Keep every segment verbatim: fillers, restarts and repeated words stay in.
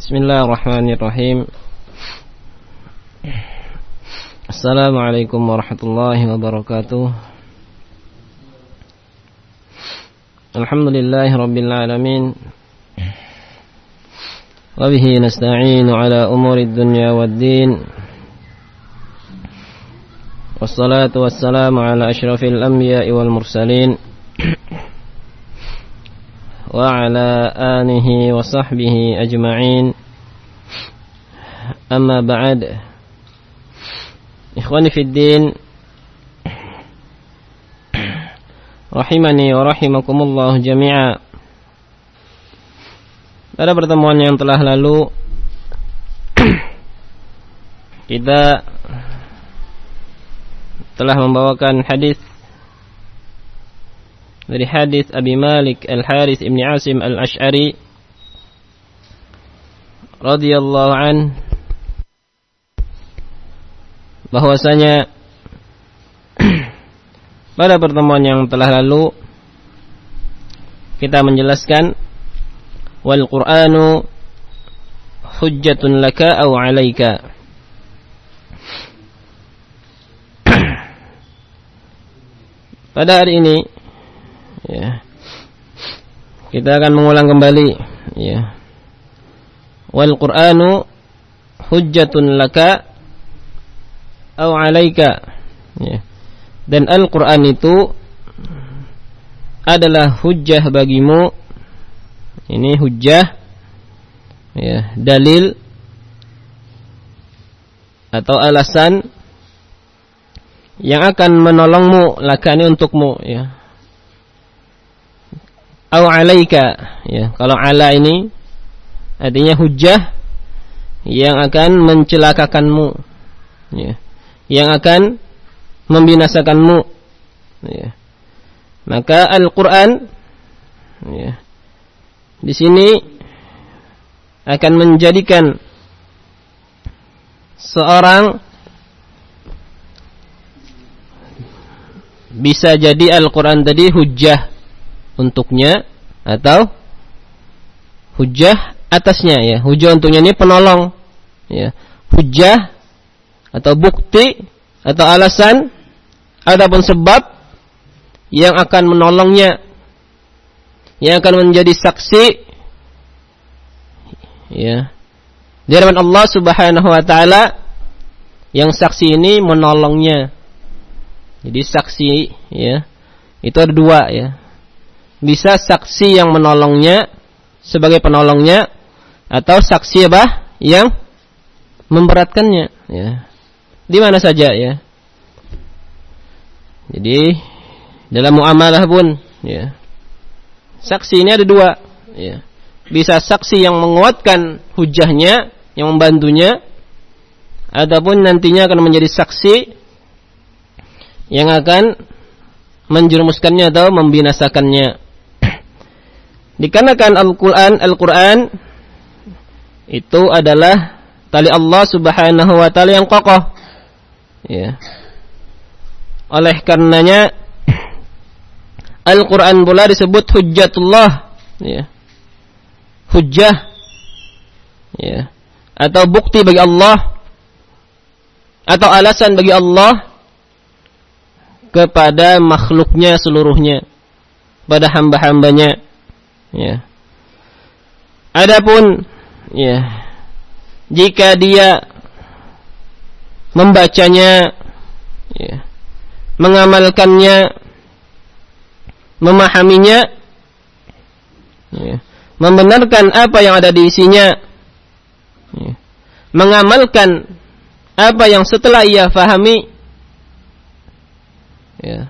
Bismillahirrahmanirrahim. Assalamualaikum warahmatullahi wabarakatuh. Alhamdulillahi rabbil alamin. Wa bihi nasta'inu ala umuri dunya waddin. Wassalatu wassalamu ala asyrafil anbiya'i wal mursalin wa ala alihi wa sahbihi ajma'in. Amma ba'd. Ikhwani fid din, rahimani wa rahimakumullah jami'a. Pada pertemuan yang telah lalu kita telah membawakan hadis dari hadis Abi Malik Al-Harith Ibn Asim Al-Ash'ari radhiyallahu an, bahwasanya pada pertemuan yang telah lalu kita menjelaskan wal Qur'anu hujjatun laka aw 'alaika. Pada hari ini ya, kita akan mengulang kembali ya. Wal Qur'anu hujjatun laka aw 'alaika ya. Dan Al-Qur'an itu adalah hujjah bagimu. Ini hujjah ya, dalil atau alasan yang akan menolongmu, laka ini untukmu ya. Aw 'alaika ya. Kalau 'ala ini artinya hujjah yang akan mencelakakanmu ya, yang akan membinasakanmu ya. Maka Al-Qur'an ya, di sini akan menjadikan seorang, bisa jadi Al-Qur'an tadi hujjah untuknya atau hujjah atasnya ya. Hujjah untuknya ini penolong ya. Hujjah atau bukti atau alasan ataupun sebab yang akan menolongnya, yang akan menjadi saksi ya di hadapan Allah Subhanahu wa taala, yang saksi ini menolongnya. Jadi saksi ya, itu ada dua ya. Bisa saksi yang menolongnya sebagai penolongnya, atau saksi apa yang memberatkannya ya. Di mana saja ya. Jadi dalam muamalah pun ya, saksi ini ada dua ya. Bisa saksi yang menguatkan hujahnya, yang membantunya, ataupun nantinya akan menjadi saksi yang akan menjerumuskannya atau membinasakannya. Dikarenakan Al-Quran Al-Quran itu adalah tali Allah Subhanahu wa ta'ala yang kokoh ya. Oleh karenanya Al-Quran pula disebut hujjatullah ya. Hujjah ya, atau bukti bagi Allah, atau alasan bagi Allah kepada makhluknya seluruhnya, pada hamba-hambanya ya. Adapun ya, jika dia membacanya ya, mengamalkannya, memahaminya ya, membenarkan apa yang ada di isinya ya, mengamalkan apa yang setelah ia fahami ya.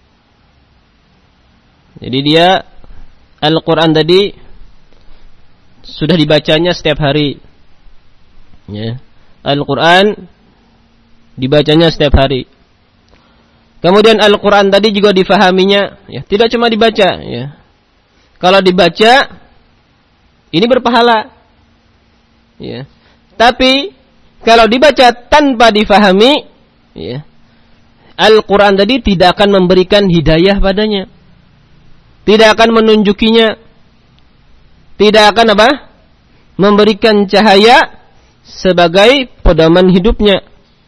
Jadi dia Al-Quran tadi sudah dibacanya setiap hari ya. Al-Quran dibacanya setiap hari. Kemudian Al-Quran tadi juga difahaminya ya. Tidak cuma dibaca ya. Kalau dibaca ini berpahala ya. Tapi kalau dibaca tanpa difahami ya, Al-Quran tadi tidak akan memberikan hidayah padanya, tidak akan menunjukinya, tidak akan apa? memberikan cahaya sebagai pedoman hidupnya.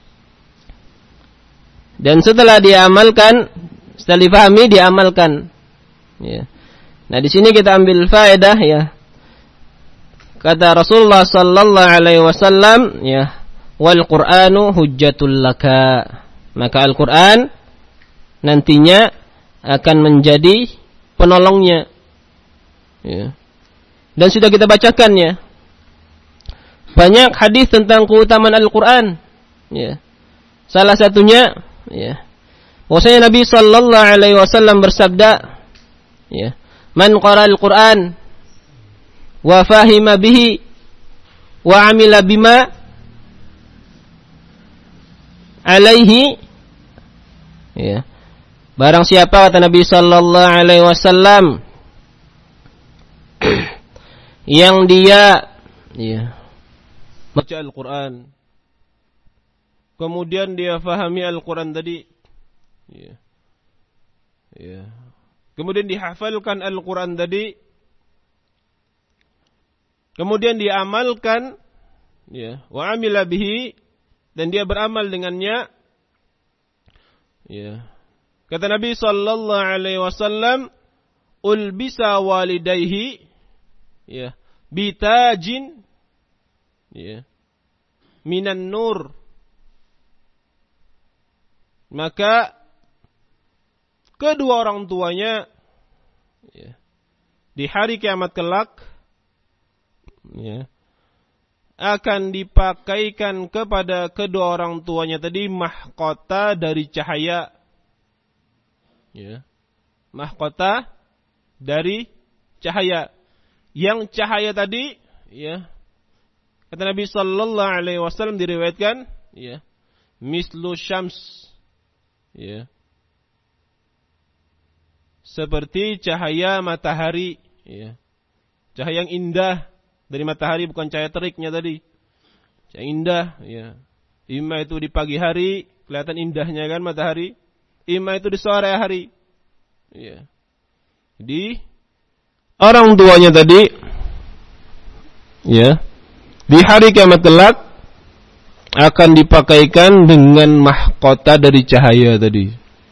Dan setelah diamalkan, setelah difahami, diamalkan. Ya. Nah, di sini kita ambil faedah, ya. Kata Rasulullah sallallahu alaihi wasallam, ya, wal Qur'anu hujjatul laka. Maka Al-Qur'an nantinya akan menjadi penolongnya. Ya. Dan sudah kita bacakan, ya. Banyak hadis tentang keutamaan Al-Qur'an. Ya. Salah satunya, ya, bahwasanya Nabi sallallahu alaihi wasallam bersabda, ya, man qara'al Qur'an wa fahima bihi wa amila bima alaihi, ya, barang siapa, kata Nabi sallallahu alaihi wasallam, yang dia, ya, baca Al-Qur'an, kemudian dia fahami Al-Quran tadi, ya, ya, kemudian dihafalkan Al-Quran tadi, kemudian diamalkan, ya, wa amila bihi, dan dia beramal dengannya, ya, kata Nabi sallallahu alaihi wasallam, ulbisa walidayhi, ya, bitajin, ya, minan nur. Maka kedua orang tuanya, ya, di hari kiamat kelak, ya, akan dipakaikan kepada kedua orang tuanya tadi mahkota dari cahaya, ya, mahkota dari cahaya. Yang cahaya tadi, ya, kata Nabi sallallahu alaihi wasallam, diriwayatkan, ya, mislu syams, ya, seperti cahaya matahari, ya, cahaya yang indah dari matahari, bukan cahaya teriknya tadi, cahaya indah, ya. Ima itu di pagi hari kelihatan indahnya kan matahari, ima itu di sore hari, ya. Jadi orang tuanya tadi, ya, di hari kiamat kelak akan dipakaikan dengan mahkota dari cahaya tadi.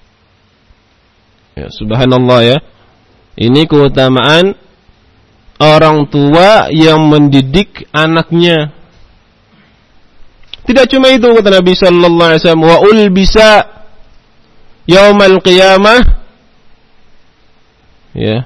Ya, subhanallah, ya. Ini keutamaan orang tua yang mendidik anaknya. Tidak cuma itu, kata Nabi sallallahu alaihi wasallam, wa ulbisa yaumal qiyamah, ya,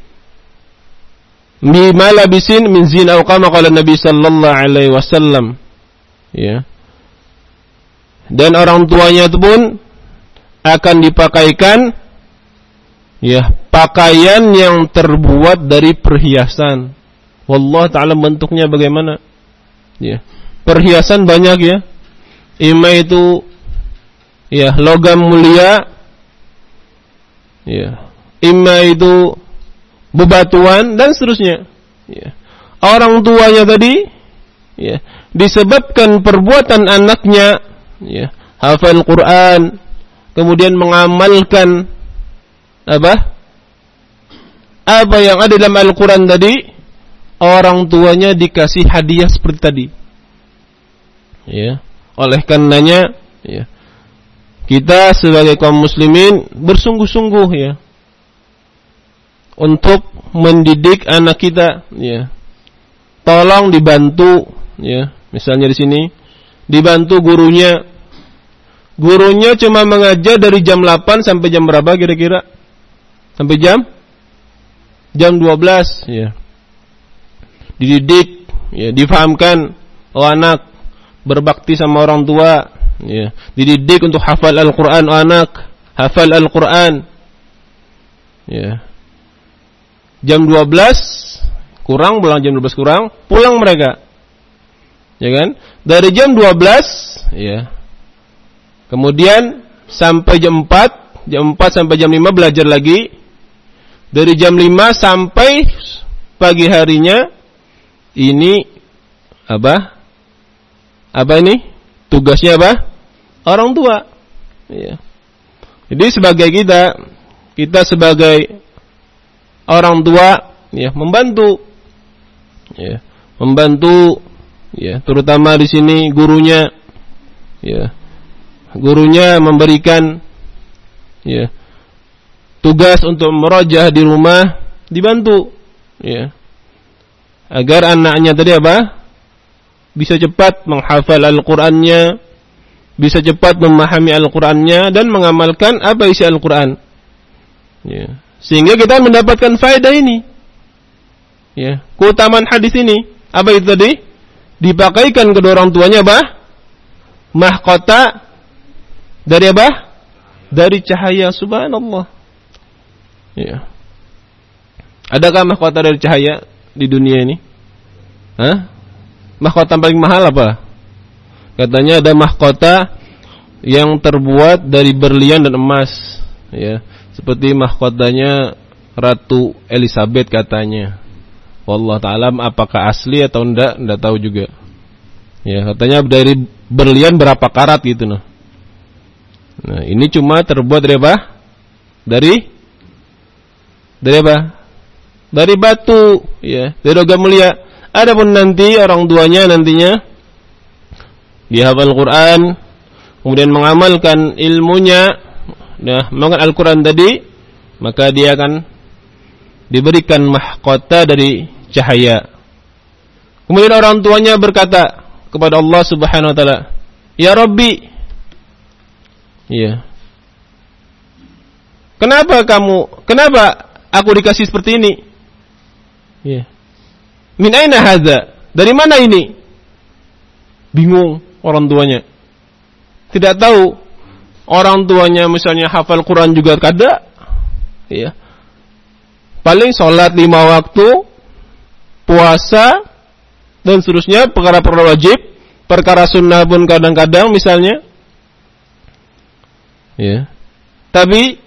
bima labisin min zin aw kama qala Nabi sallallahu alaihi wasallam, ya. Dan orang tuanya itu pun akan dipakaikan, ya, pakaian yang terbuat dari perhiasan. Wallah ta'ala bentuknya bagaimana? Ya, perhiasan banyak, ya. Ima itu, ya, logam mulia, ya. Ima itu bebatuan dan seterusnya. Ya. Orang tuanya tadi, ya, disebabkan perbuatan anaknya, ya, hafal Quran, kemudian mengamalkan apa? Apa yang ada dalam Al-Quran tadi, orang tuanya dikasih hadiah seperti tadi. Ya, oleh karenanya, ya, kita sebagai kaum muslimin bersungguh-sungguh, ya, untuk mendidik anak kita, ya. Tolong dibantu, ya. Misalnya di sini dibantu gurunya. Gurunya cuma mengajar dari jam delapan sampai jam berapa kira-kira? Sampai jam jam dua belas, ya. Dididik, ya, difahamkan, oh anak berbakti sama orang tua, ya. Dididik untuk hafal Al-Qur'an, oh anak hafal Al-Qur'an. Ya. Jam dua belas kurang, pulang jam dua belas kurang, pulang mereka. Ya kan? Dari jam dua belas, ya. Kemudian sampai jam empat, jam empat sampai jam lima belajar lagi. Dari jam lima sampai pagi harinya ini apa? Apa ini? Tugasnya apa? Orang tua. Ya. Jadi sebagai kita, kita sebagai orang tua, ya, membantu, ya, membantu, ya, terutama di sini gurunya, ya, gurunya memberikan, ya, tugas untuk merojah di rumah, dibantu, ya, agar anaknya tadi apa? Bisa cepat menghafal Al-Qur'annya, bisa cepat memahami Al-Qur'annya dan mengamalkan apa isi Al-Qur'an. Ya. Sehingga kita mendapatkan faedah ini. Ya, keutamaan hadis ini. Apa itu tadi? Dipakaikan kedua orang tuanya apa? Mahkota dari apa? Dari cahaya, subhanallah. Ya. Adakah mahkota dari cahaya di dunia ini? Hah? Mahkota paling mahal apa? Katanya ada mahkota yang terbuat dari berlian dan emas, ya, seperti mahkotanya Ratu Elizabeth katanya. Wallahu ta'ala apakah asli atau enggak, enggak tahu juga. Ya, katanya dari berlian berapa karat gitu noh. Nah, ini cuma terbuat dari apa? Dari dari apa? Dari batu, ya, dari logam mulia. Adapun nanti orang tuanya nantinya dia hafal Quran, kemudian mengamalkan ilmunya, nah, mengamalkan Al-Quran tadi, maka dia akan diberikan mahkota dari cahaya. Kemudian orang tuanya berkata kepada Allah Subhanahu wa taala, "Ya Rabbi, ya, kenapa kamu, kenapa aku dikasih seperti ini? Ya. Min aina hadza? Dari mana ini?" Bingung orang tuanya. Tidak tahu. Orang tuanya misalnya hafal Quran juga kada. Ya. Paling sholat lima waktu, puasa, dan seterusnya, perkara-perkara wajib, perkara sunnah pun kadang-kadang misalnya. Ya. Tapi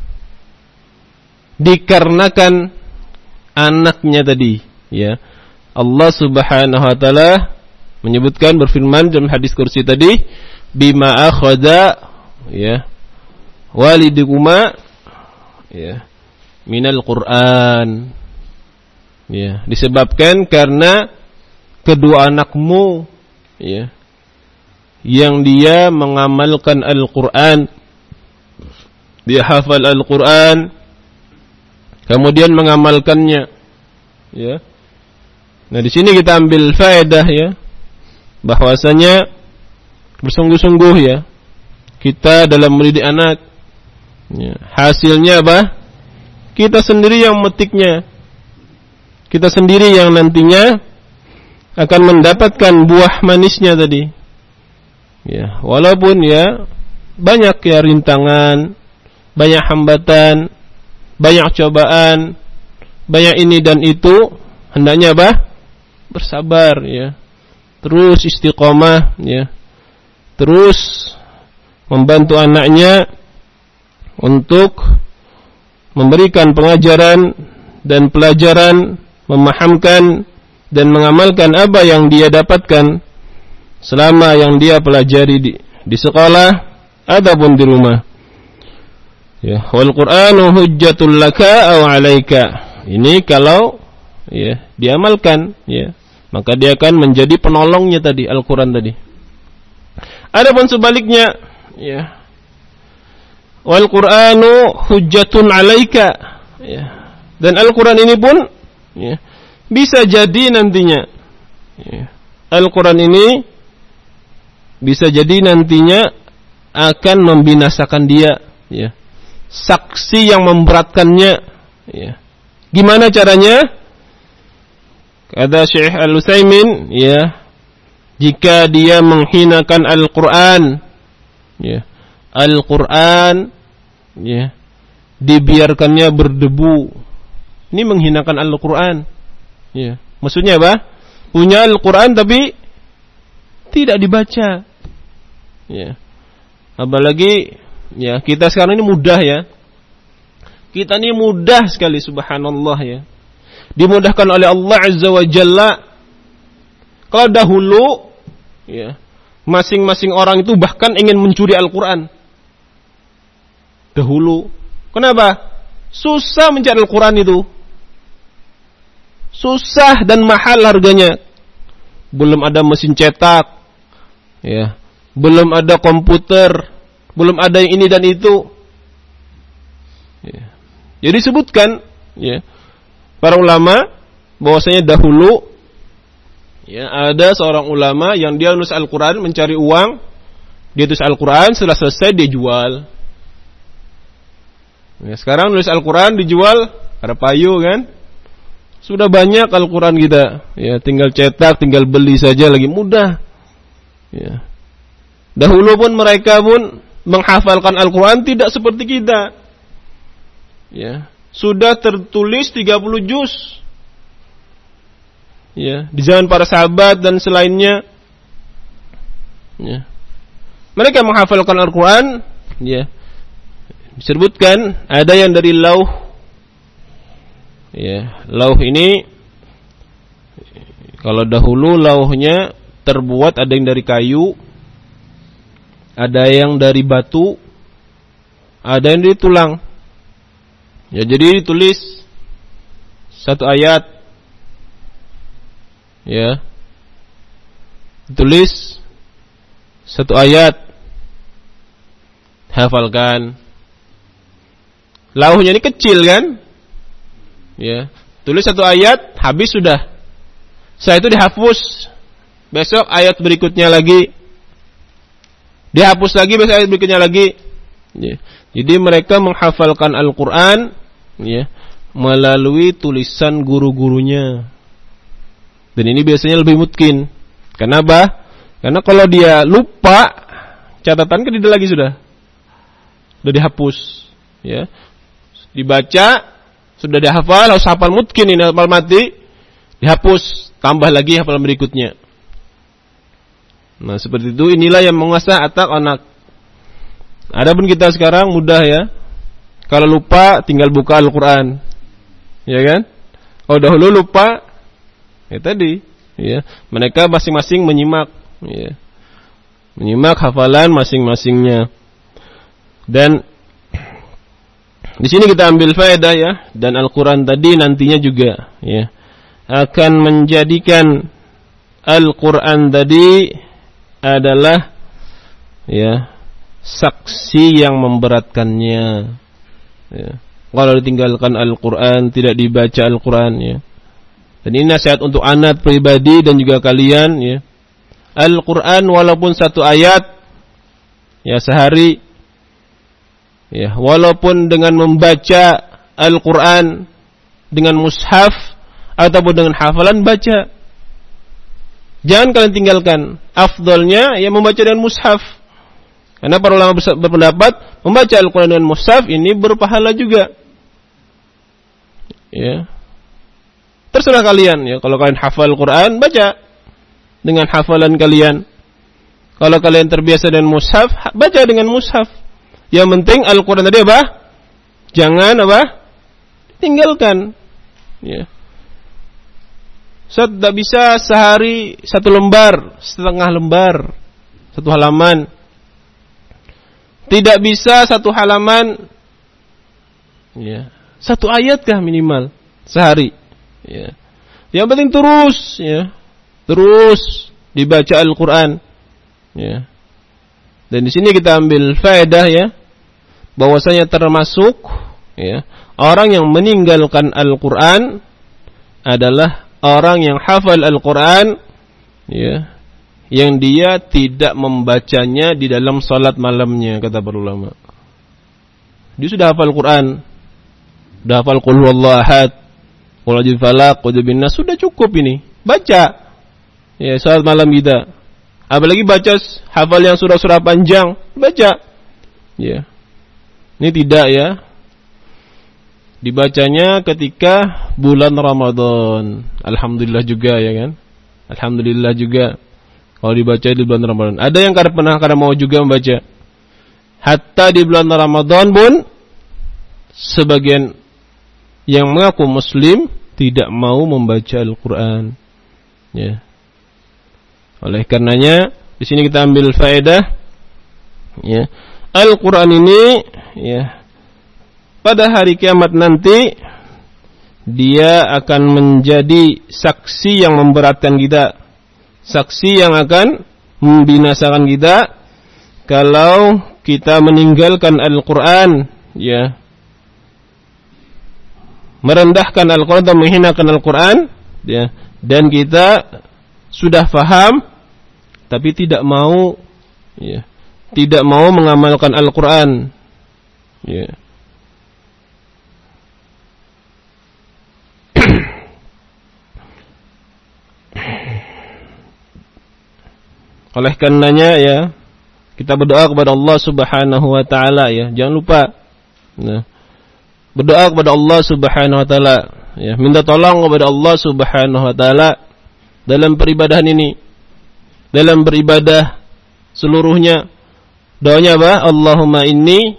dikarenakan anaknya tadi, ya, Allah Subhanahu wa taala menyebutkan, berfirman dalam hadis kursi tadi, bima akhadha, ya, walidukuma, ya, minal Qur'an, ya, disebabkan karena kedua anakmu, ya, yang dia mengamalkan Al-Qur'an, dia hafal Al-Qur'an, kemudian mengamalkannya, ya. Nah, di sini kita ambil faedah, ya, bahwasanya bersungguh-sungguh, ya, kita dalam mendidik anak, ya, hasilnya apa? Kita sendiri yang memetiknya, kita sendiri yang nantinya akan mendapatkan buah manisnya tadi, ya, walaupun, ya, banyak, ya, rintangan, banyak hambatan, banyak cobaan, banyak ini dan itu, hendaknya apa? Bersabar, ya, terus istiqomah, ya, terus membantu anaknya untuk memberikan pengajaran dan pelajaran, memahamkan dan mengamalkan apa yang dia dapatkan selama yang dia pelajari di, di sekolah ataupun di rumah. Ya, wal Qur'anu hujjatul laka aw 'alaika. Ini kalau, ya, diamalkan, ya, maka dia akan menjadi penolongnya tadi, Al-Qur'an tadi. Adapun sebaliknya, ya, wal Qur'anu hujjatun 'alaika, ya, dan Al-Qur'an ini pun, ya, bisa jadi nantinya, ya, Al-Qur'an ini bisa jadi nantinya akan membinasakan dia, ya, saksi yang memberatkannya, ya. Gimana caranya? Kata Syekh Al-Utsaimin, ya, jika dia menghinakan Al-Qur'an, ya, Al-Qur'an, ya, dibiarkannya berdebu, ini menghinakan Al-Qur'an, ya. Maksudnya apa? Punya Al-Qur'an tapi tidak dibaca, ya. Apalagi, ya, kita sekarang ini mudah, ya. Kita ini mudah sekali, subhanallah, ya. Dimudahkan oleh Allah Azza wa Jalla. Kalau dahulu, ya, masing-masing orang itu bahkan ingin mencuri Al-Quran. Dahulu. Kenapa? Susah mencari Al-Quran itu. Susah dan mahal harganya. belum ada mesin cetak, ya, belum ada komputer, belum ada yang ini dan itu. Ya. Jadi sebutkan, ya, para ulama bahwasanya dahulu, ya, ada seorang ulama yang dia nulis Al-Quran mencari uang, dia tulis Al-Quran, setelah selesai dia jual. Ya, sekarang nulis Al-Quran dijual, ada payu kan? Sudah banyak Al-Quran kita, ya, tinggal cetak, tinggal beli saja, lagi mudah. Ya. Dahulu pun mereka pun menghafalkan Al-Quran tidak seperti kita. Ya, sudah tertulis tiga puluh juz. Ya, di zaman para sahabat dan selainnya. Ya. Mereka menghafalkan Al-Quran, ya, disebutkan ada yang dari lauh. Ya, lauh ini kalau dahulu lauhnya terbuat ada yang dari kayu, ada yang dari batu, ada yang dari tulang. Ya, jadi ditulis satu ayat, ya, ditulis satu ayat, hafalkan. Lauhnya ini kecil kan? Ya, tulis satu ayat, habis sudah. Setelah itu dihapus. Besok ayat berikutnya lagi. Dihapus lagi, besok ayat berikutnya lagi. Ya. Jadi mereka menghafalkan Al-Quran, ya, melalui tulisan guru-gurunya. Dan ini biasanya lebih mungkin. Kenapa? Karena kalau dia lupa, catatan kan tidak lagi sudah. Sudah dihapus. Ya. Dibaca, sudah dihafal, harus hafal mungkin ini hafal mati, dihapus, tambah lagi hafalan berikutnya. Nah, seperti itu, inilah yang mengasah atak anak. Adapun kita sekarang mudah ya. Kalau lupa tinggal buka Al-Qur'an. Ya kan? Kalau dahulu lupa, ya tadi, ya, mereka masing-masing menyimak, ya. Menyimak hafalan masing-masingnya. Dan di sini kita ambil faedah ya, dan Al-Quran tadi nantinya juga ya akan menjadikan Al-Quran tadi adalah ya saksi yang memberatkannya. Ya. Kalau ditinggalkan Al-Quran, tidak dibaca Al-Quran ya. Dan ini nasihat untuk anak pribadi dan juga kalian ya. Al-Quran walaupun satu ayat ya sehari, ya, walaupun dengan membaca Al-Quran dengan mushaf ataupun dengan hafalan, baca. Jangan kalian tinggalkan. Afdalnya ya membaca dengan mushaf. Karena para ulama berpendapat membaca Al-Quran dengan mushaf ini berpahala juga. Ya. Terserah kalian ya. Kalau kalian hafal Al-Quran, baca dengan hafalan kalian. Kalau kalian terbiasa dengan mushaf, baca dengan mushaf. Yang penting Al-Quran tadi apa? Jangan apa? Tinggalkan. Ya. So, tidak bisa sehari satu lembar, setengah lembar, satu halaman. Tidak bisa satu halaman, ya, satu ayat kah minimal sehari. Ya. Yang penting terus, ya, terus dibaca Al-Quran. Ya. Dan di sini kita ambil faedah ya, bahwasanya termasuk ya orang yang meninggalkan Al-Quran adalah orang yang hafal Al-Quran ya, yang dia tidak membacanya di dalam salat malamnya, kata para ulama. Dia sudah hafal Al-Quran, sudah hafal Qul huwallahu ahad, Qul a'udzu birabbil falaq, Qul a'udzu bin nas, sudah cukup ini, baca ya salat malam kita. Apalagi baca hafal yang surah-surah panjang, baca. Ya. Ini tidak ya. Dibacanya ketika bulan Ramadan. Alhamdulillah juga ya kan. Alhamdulillah juga kalau dibaca di bulan Ramadan. Ada yang kadang pernah kadang mau juga membaca. Hatta di bulan Ramadan pun sebagian yang mengaku muslim tidak mau membaca Al-Quran. Ya. Oleh karenanya di sini kita ambil faedah ya, Al-Quran ini ya pada hari kiamat nanti dia akan menjadi saksi yang memberatkan kita, saksi yang akan membinasakan kita kalau kita meninggalkan Al-Quran, ya, merendahkan Al-Quran atau menghinakan Al-Quran, ya, dan kita sudah faham tapi tidak mau, ya, tidak mau mengamalkan Al-Quran, ya. Oleh karenanya, ya, kita berdoa kepada Allah Subhanahu wa taala, ya. Jangan lupa, ya, berdoa kepada Allah Subhanahu wa taala, ya, minta tolong kepada Allah Subhanahu wa taala dalam peribadahan ini, dalam beribadah seluruhnya. Doanya apa? Allahumma inni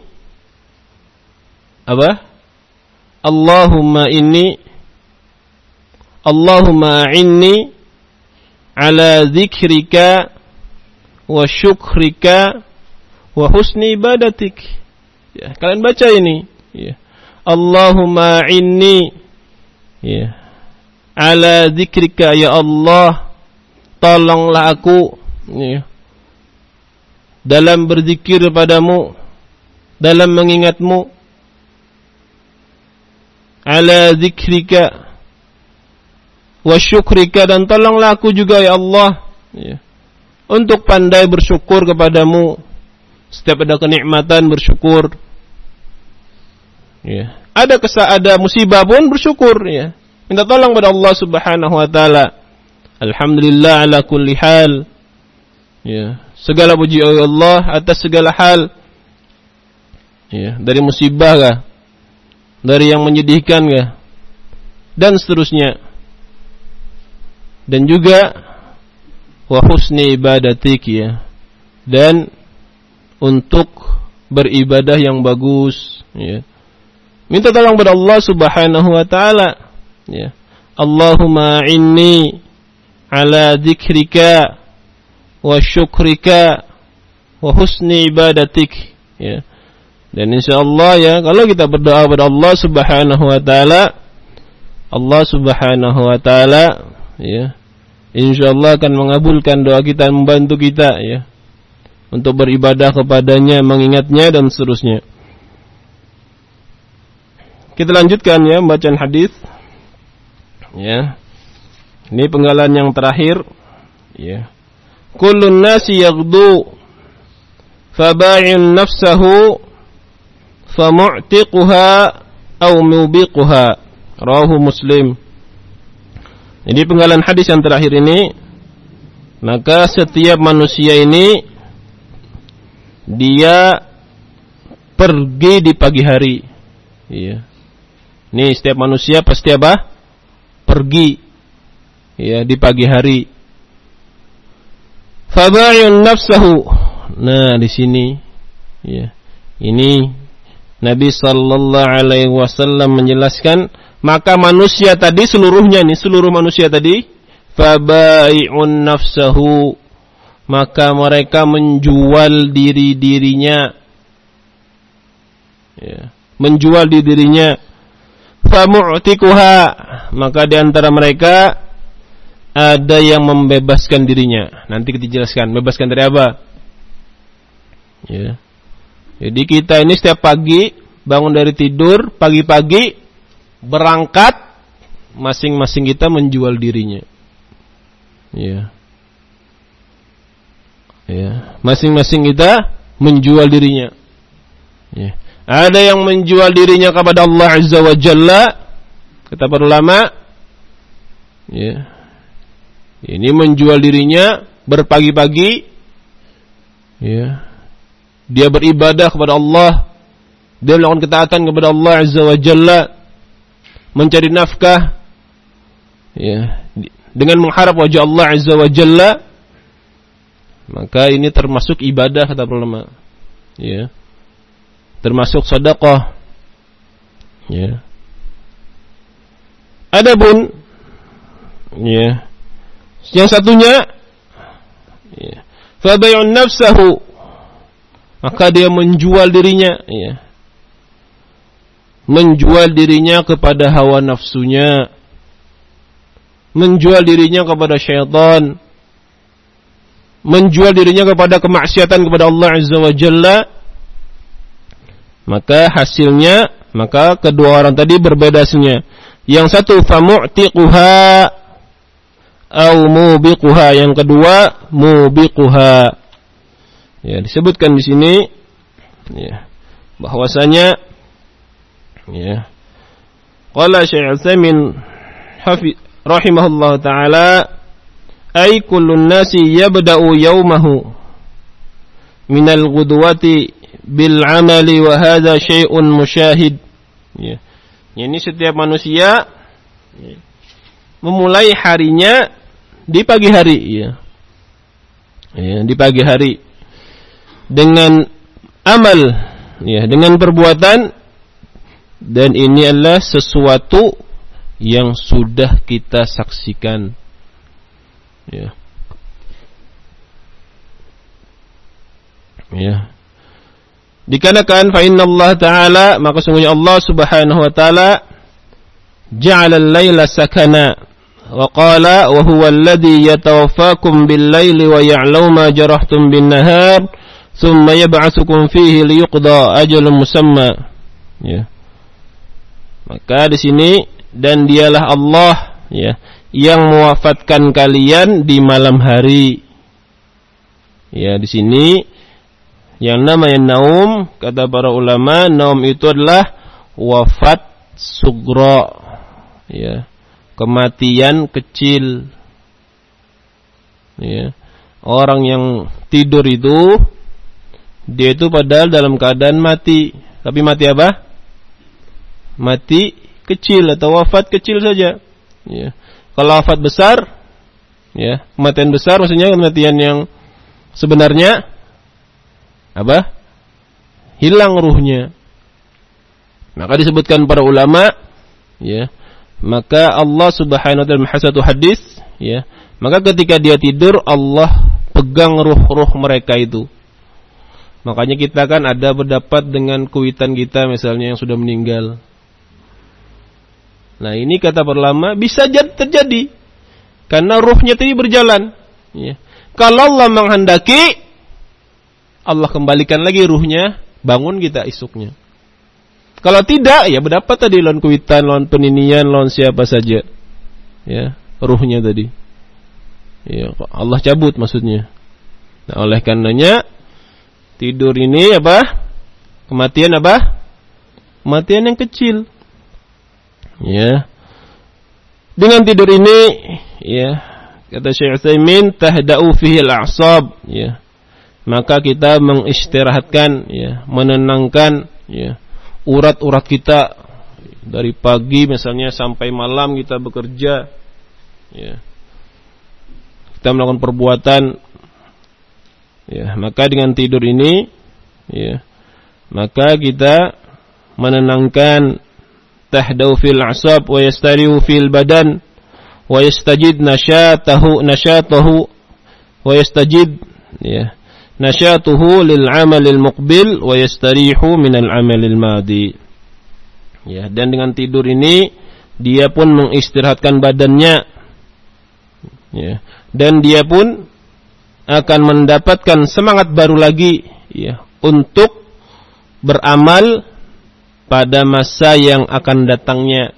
apa? Allahumma inni Allahumma inni ala dzikrika wa syukrika wa husni ibadatik. Ya, kalian baca ini, ya. Allahumma inni, ya, ala dzikrika, ya Allah, tolonglah aku, ya, dalam berzikir padamu, dalam mengingatmu. Ala dzikrika wa syukrika, dan tolonglah aku juga, ya Allah, ya, untuk pandai bersyukur kepadamu. Setiap ada kenikmatan bersyukur, ya. Ada kesa ada musibah pun bersyukur, ya. Minta tolong pada Allah Subhanahu wa taala. Alhamdulillah ala kulli hal, ya. Segala puji Allah atas segala hal, ya. Dari musibah kah, dari yang menyedihkan kah, dan seterusnya. Dan juga wa husni ibadatik, ya, dan untuk beribadah yang bagus, ya. Minta tolong kepada Allah Subhanahu wa taala, ya. Allahumma inni ala dzikrika wa syukrika wa husni ibadatik, ya. Dan insyaallah, ya, kalau kita berdoa kepada Allah Subhanahu wa taala, Allah Subhanahu wa taala, ya, insyaallah akan mengabulkan doa kita, membantu kita, ya, untuk beribadah kepadanya, mengingatnya, dan seterusnya. Kita lanjutkan, ya, bacaan hadis, ya. Ini penggalan yang terakhir, ya. Kullun nasi yaghdu faba'i'un nafsahu famu'tiquha aw mubiquha. Rawahu Muslim. Jadi penggalan hadis yang terakhir ini, maka setiap manusia ini dia pergi di pagi hari, ya. Ini setiap manusia pasti apa? Pergi, ya, di pagi hari. Faba'i'un nafsahu. Nah, di sini, ya, ini Nabi sallallahu alaihi wasallam menjelaskan, maka manusia tadi seluruhnya nih, seluruh manusia tadi, faba'i'un nafsahu, maka mereka menjual diri-dirinya, ya, menjual diri-dirinya. Famu'tikuha, maka di antara mereka ada yang membebaskan dirinya. Nanti kita jelaskan, bebaskan dari apa? Ya. Jadi kita ini setiap pagi bangun dari tidur, pagi-pagi berangkat, masing-masing kita menjual dirinya. Ya. Ya, masing-masing kita menjual dirinya. Ya. Ada yang menjual dirinya kepada Allah Azza wa Jalla, kata para ulama, ya. Ini menjual dirinya berpagi-pagi, ya. Dia beribadah kepada Allah, dia melakukan ketaatan kepada Allah Azza wa Jalla, mencari nafkah, ya, dengan mengharap wajah Allah Azza wa Jalla, maka ini termasuk ibadah, kata ulama, ya, termasuk sedekah, ya. Adapun, ya, yang satunya, ya, fabay'un nafsahu, maka dia menjual dirinya, ya, menjual dirinya kepada hawa nafsunya, menjual dirinya kepada syaitan, menjual dirinya kepada kemaksiatan kepada Allah Azza wa Jalla, maka hasilnya, maka kedua orang tadi berbeda hasilnya. Yang satu famu'tiquha au mubiquha, yang kedua mubiquha. Ya, disebutkan di sini ya, bahwasanya ya, qala Syekh Utsaimin rahimahullah taala, ay kullun nasi yabda'u yawmahu minal ghudwati bil amali wa hadha syai'un musyahid. Ya. Ini setiap manusia ya, memulai harinya di pagi hari, ya. Ya, di pagi hari dengan amal, ya, dengan perbuatan, dan ini adalah sesuatu yang sudah kita saksikan. Ya. Ya. Dikarenakan fa inna Allah Ta'ala, maka sungguhnya Allah Subhanahu wa taala ja'ala al-laila sakana wa qala wa huwa alladhi yatawaffakum bil-laili wa ya'lamu ma jarahtum bin-nahar thumma yab'atsukum fihi liyuqda ajalun musamma. Ya. Maka di sini, dan dialah Allah, ya, yang mewafatkan kalian di malam hari. Ya, di sini yang namanya naum, kata para ulama, naum itu adalah wafat sugra, ya, kematian kecil. Ya. Orang yang tidur itu, dia itu padahal dalam keadaan mati, tapi mati apa? Mati kecil atau wafat kecil saja. Ya. Kalau wafat besar, ya, kematian besar maksudnya kematian yang sebenarnya apa? Hilang ruhnya. Maka disebutkan para ulama, ya, maka Allah Subhanahu wa taala satu hadis, ya, maka ketika dia tidur Allah pegang ruh-ruh mereka itu. Makanya kita kan ada berdapat dengan kuitan kita misalnya yang sudah meninggal. Nah, ini kata para ulama bisa terjadi karena ruhnya tadi berjalan, ya. Kalau Allah menghendaki, Allah kembalikan lagi ruhnya, bangun kita esoknya. Kalau tidak, ya berdapat tadi lawan kuitan, lawan peninian, lawan siapa saja, ya, ruhnya tadi, ya, Allah cabut maksudnya. Nah, oleh karenanya tidur ini apa? Kematian apa? Kematian yang kecil. Ya. Dengan tidur ini, ya, kata Syekh Utsaimin, tahda'u fihi al-a'sab, ya. Maka kita mengistirahatkan, ya, menenangkan, ya, urat-urat kita dari pagi misalnya sampai malam kita bekerja, ya. Kita melakukan perbuatan, ya, maka dengan tidur ini, ya, maka kita menenangkan, tahdau fil asab wa yastariu fil badan wa yastajid nasyatahu nasyatahu wa yastajid, ya, nasyatuhu lil amalil muqbil wa yastarihu minal amalil madi. Ya, dan dengan tidur ini dia pun mengistirahatkan badannya, ya, dan dia pun akan mendapatkan semangat baru lagi, ya, untuk beramal pada masa yang akan datangnya,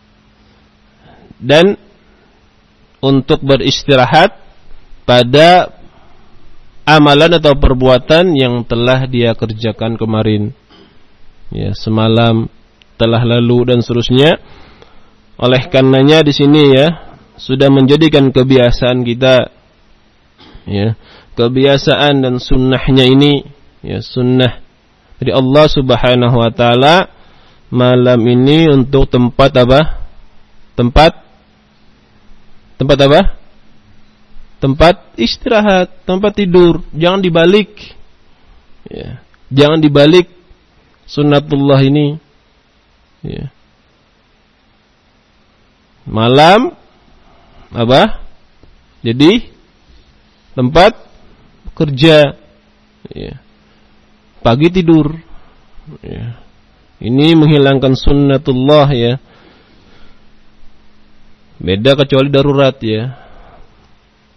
dan untuk beristirahat pada amalan atau perbuatan yang telah dia kerjakan kemarin, ya, semalam telah lalu dan seterusnya. Oleh karenanya di sini, ya, sudah menjadikan kebiasaan kita, ya, kebiasaan dan sunnahnya ini, ya, sunnah dari Allah Subhanahu wa taala malam ini untuk tempat apa? Tempat tempat apa? Tempat istirahat, tempat tidur. Jangan dibalik, ya, jangan dibalik sunnatullah ini, ya. Malam apa? Jadi tempat kerja, ya. Pagi tidur, ya. Ini menghilangkan sunnatullah, ya. Beda kecuali darurat, ya.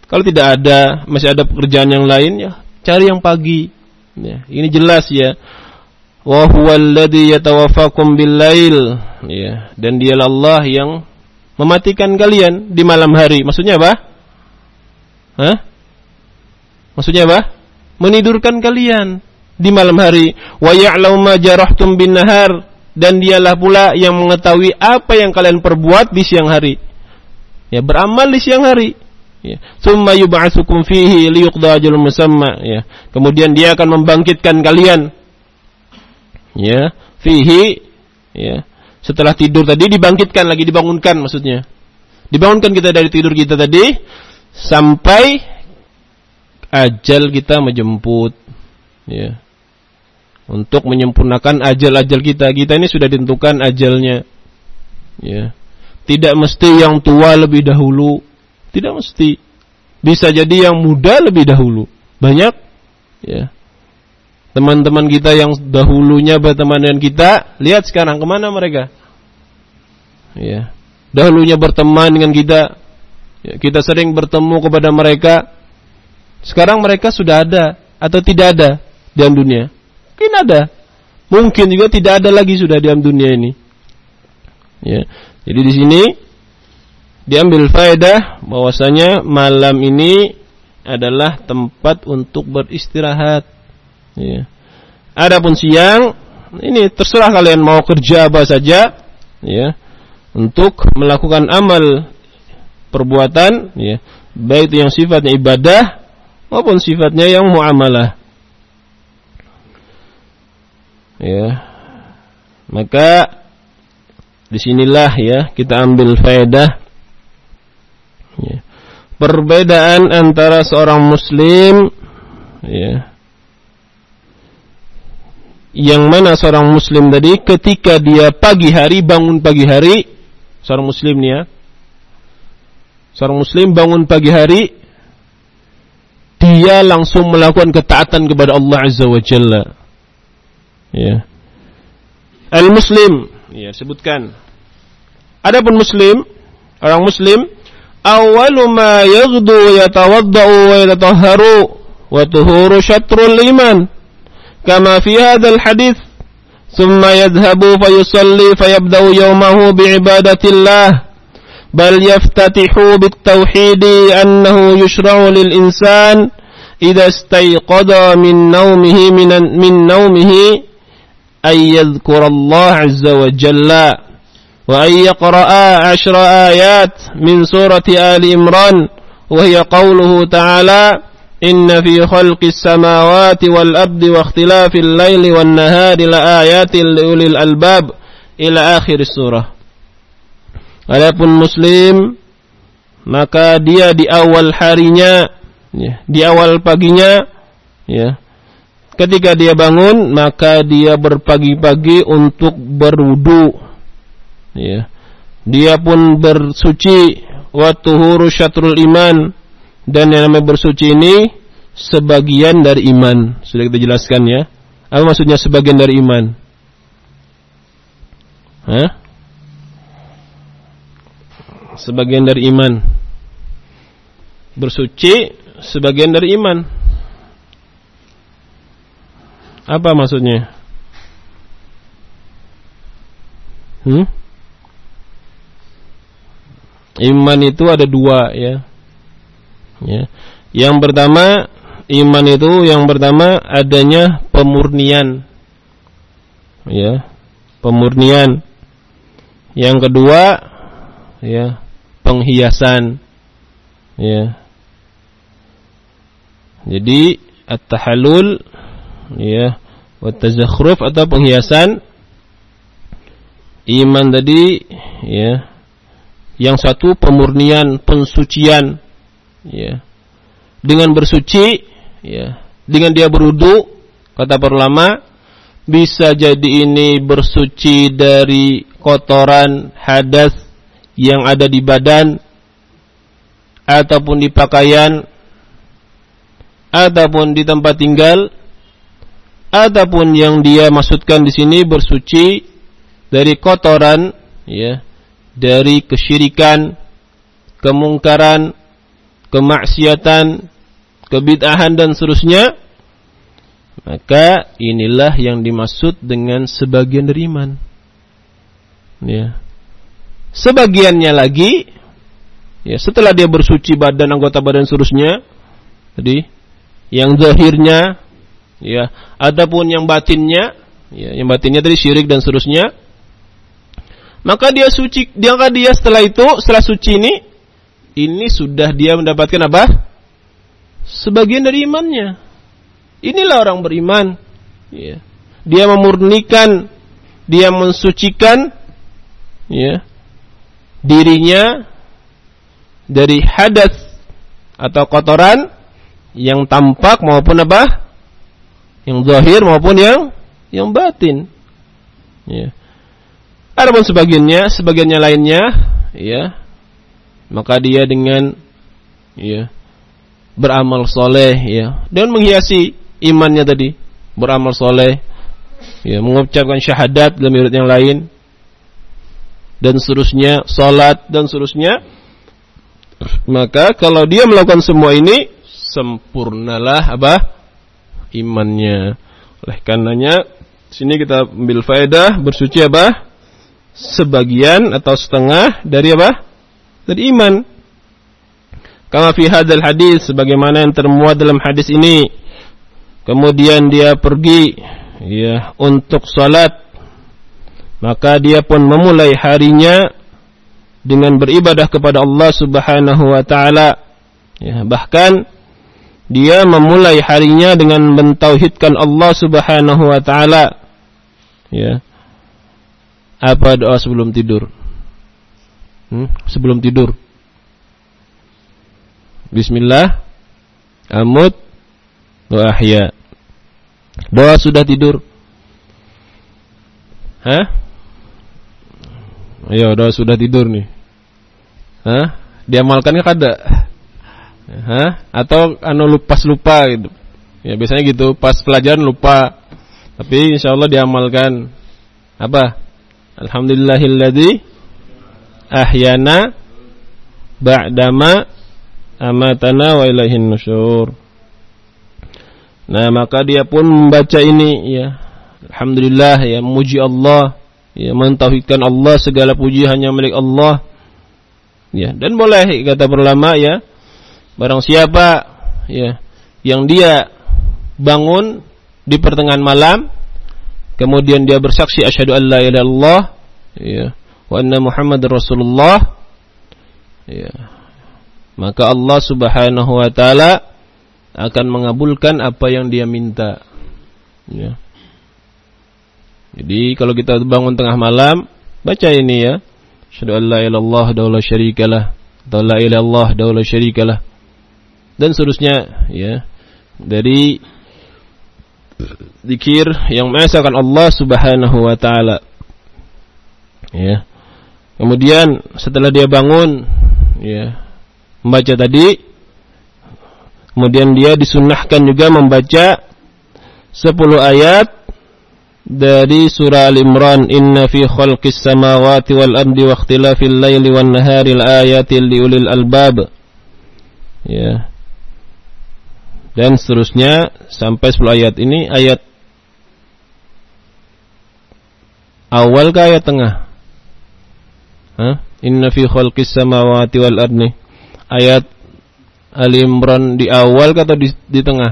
Kalau tidak ada, masih ada pekerjaan yang lain, ya cari yang pagi. Ya, ini jelas ya. Wa huwal ladzi yatawaffakum bil-lail. Ya, dan dialah Allah yang mematikan kalian di malam hari. Maksudnya apa? Hah? Maksudnya apa? Menidurkan kalian di malam hari. Wa ya'lamu ma jarahtum bin nahar, dan dialah pula yang mengetahui apa yang kalian perbuat di siang hari. Ya, beramal di siang hari. Ya. Tsumma yub'atsukum fihi liyuqda ajalun musamma. Ya. Kemudian dia akan membangkitkan kalian. Ya, fihi. Ya. Setelah tidur tadi dibangkitkan lagi, dibangunkan maksudnya. Dibangunkan kita dari tidur kita tadi sampai ajal kita menjemput. Ya. Untuk menyempurnakan ajal-ajal kita. Kita ini sudah ditentukan ajalnya. Ya. Tidak mesti yang tua lebih dahulu. Tidak mesti. Bisa jadi yang muda lebih dahulu. Banyak ya, teman-teman kita yang dahulunya berteman dengan kita, lihat sekarang kemana mereka. Ya. Dahulunya berteman dengan kita, ya, kita sering bertemu kepada mereka. Sekarang mereka sudah ada atau tidak ada di dalam dunia. Mungkin ada, mungkin juga tidak ada lagi sudah di dalam dunia ini. Ya. Jadi di sini diambil faedah bahwasanya malam ini adalah tempat untuk beristirahat. Ya. Adapun siang, ini terserah kalian mau kerja apa saja, ya, untuk melakukan amal perbuatan, ya, baik itu yang sifatnya ibadah maupun sifatnya yang muamalah. Ya, maka disinilah ya kita ambil faedah. Ya. Perbedaan antara seorang muslim, ya, yang mana seorang muslim tadi ketika dia pagi hari, bangun pagi hari, seorang muslim nih ya, seorang muslim bangun pagi hari, dia langsung melakukan ketaatan kepada Allah Azza wa Jalla. Ya. Al-muslim, ya sebutkan. Adapun muslim, orang muslim, awwalu ma yaghdu yatawaddau wa yatatahharu wa tuhuru syatrul iman kama fi hadzal hadits thumma yadhhabu fayusalli fayabda'u yawmahu bi'ibadatillah bal yaftatihu bitauhidi annahu yushra'u lil insan idza istayqadha min nawmihi min nawmihi ay yadhkura Allah azza wa jalla وأن يقرأ عشر آيات من سورة آل عمران وهي قوله تعالى إن في خلق السماوات والأرض واختلاف الليل والنهار لآيات لأولي الألباب إلى آخر السورة. Adapun muslim, maka dia di awal harinya, ya, di awal paginya, ya, ketika dia bangun maka dia berpagi-pagi untuk berwudu. Ya, dia pun bersuci, wa tuhuru syatrul iman, dan yang namanya bersuci ini sebagian dari iman. Sudah kita jelaskan ya. Apa maksudnya sebagian dari iman? Hah? Sebagian dari iman. Bersuci sebagian dari iman. Apa maksudnya? Hmm? Iman itu ada dua ya. Ya. Yang pertama, iman itu yang pertama adanya pemurnian. Ya, pemurnian. Yang kedua, ya, penghiasan. Ya. Jadi at-tahallul, ya, wa tazakhruf atau penghiasan iman tadi, ya. Yang satu pemurnian, pensucian, ya. Dengan bersuci, ya, dengan dia berwudu, kata para ulama, bisa jadi ini bersuci dari kotoran hadas yang ada di badan ataupun di pakaian ataupun di tempat tinggal, ataupun yang dia maksudkan di sini bersuci dari kotoran, ya, dari kesyirikan, kemungkaran, kemaksiatan, kebid'ahan dan seterusnya, maka inilah yang dimaksud dengan sebagian dari iman. Ya. Sebagiannya lagi, ya, setelah dia bersuci badan, anggota badan seterusnya, jadi yang zahirnya, ya, adapun yang batinnya, ya, yang batinnya tadi syirik dan seterusnya, maka dia suci, dia dia setelah itu, setelah suci ini, ini sudah dia mendapatkan apa? Sebagian dari imannya. Inilah orang beriman. Ya. Dia memurnikan, dia mensucikan, ya, dirinya dari hadas atau kotoran yang tampak maupun apa? Yang zahir maupun yang yang batin. Ya. Adapun sebagiannya, sebagiannya lainnya, ya, maka dia dengan, ya, beramal soleh, ya, dan menghiasi imannya tadi, beramal soleh, ya, mengucapkan syahadat dalam riwayat yang lain, dan seterusnya, salat dan seterusnya. Maka kalau dia melakukan semua ini, sempurnalah apa? Imannya. Oleh karenanya, sini kita ambil faedah bersuci apa? Sebagian atau setengah dari apa? Dari iman. Kama fi hadzal hadis, sebagaimana yang termuat dalam hadis ini. Kemudian dia pergi, ya, untuk salat, maka dia pun memulai harinya dengan beribadah kepada Allah Subhanahu wa taala. Ya, bahkan dia memulai harinya dengan mentauhidkan Allah Subhanahu wa taala. Ya. Apa doa sebelum tidur? Hmm? Sebelum tidur. Bismillah, amut wa ahya. Doa sudah tidur. Hah? Ayo, doa sudah tidur nih. Hah? Diamalkannya kada? Hah? Atau anu lupa lupa gitu. Ya biasanya gitu, pas pelajaran lupa. Tapi insyaallah diamalkan. Apa? Alhamdulillahilladzi ahyana ba'dama amatana wa ilaihin nusyur. Nah, maka dia pun membaca ini, ya. Alhamdulillah, ya, memuji Allah, ya, mentauhidkan Allah, segala puji hanya milik Allah. Ya, dan boleh kata ulama, ya, barang siapa, ya, yang dia bangun di pertengahan malam, kemudian dia bersaksi asyhadu an la ilaha illallah, ya, wa anna Muhammadar Rasulullah, ya, maka Allah Subhanahu wa taala akan mengabulkan apa yang dia minta. Ya. Jadi kalau kita bangun tengah malam, baca ini, ya. Asyhadu an la ilaha illallah wa la syarikalah, atau la ilaha illallah wa la syarikalah, dan seterusnya, ya. Dari zikir yang mengesahkan Allah Subhanahu wa taala. Ya. Kemudian setelah dia bangun, ya, membaca tadi, kemudian dia disunnahkan juga membaca sepuluh ayat dari surah Al-Imran, inna fi khalqis samawati wal ardi wa ikhtilafil laili wan nahari laayatil liulil albab. Ya. Dan seterusnya sampai sepuluh ayat ini. Ayat awal ke ayat tengah? Hah? Inna fi khalqis samawati wal ardi. Ayat Al-Imran di awal atau di, di tengah?